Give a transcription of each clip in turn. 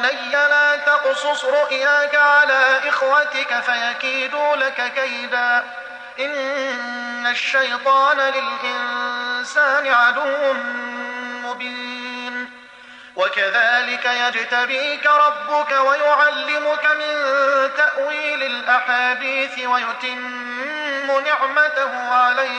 بني لا تقصص رؤياك على إخوتك فيكيدوا لك كيدا إن الشيطان للإنسان عدو مبين وكذلك يجتبيك ربك ويعلمك من تأويل الأحاديث ويتم نعمته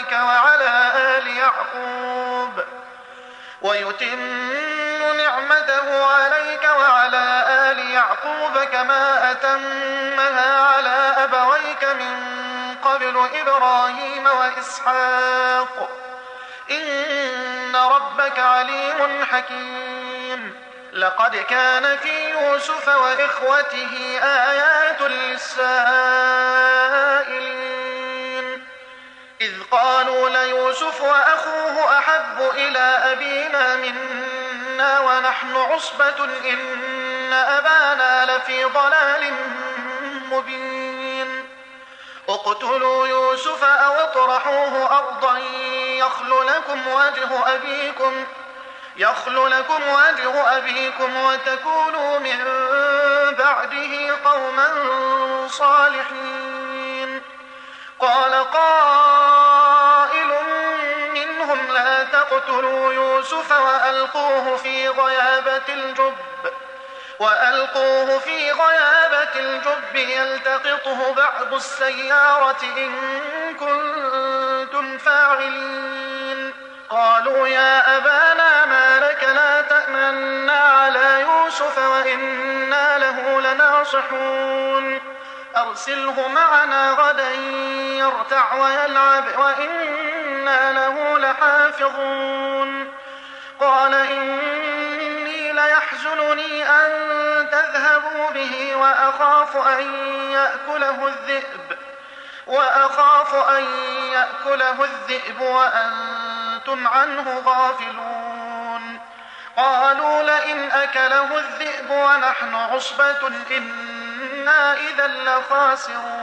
عليك وعلى آل يعقوب كما أتمها على أبويك من قبل إبراهيم وإسحاق إن ربك عليم حكيم لقد كان في يوسف وإخوته آيات للسائلين إذ قالوا ليوسف وأخوه أحب إلى أبينا منا ونحن عصبة إن أبانا لفي ضلال مبين اقتلوا يوسف أو اطرحوه أرضا يخل لكم وجه أبيكم وتكونوا من بعده قوما صالحين قال قائل منهم لا تقتلوا يوسف وألقوه في غيابة الجب يلتقطه بعض السيارة إن كنتم فاعلين قالوا يا أبانا ما لك لا تأمنا على يوسف وإنا له لناصحون أرسله معنا غدا يرتع ويلعب وإنا له لحافظون قال إني ليحزنني أن تذهبوا به وأخاف أن يأكله الذئب وأنتم عنه غافلون قالوا لئن أكله الذئب ونحن عصبة إنا إذا لخاسرون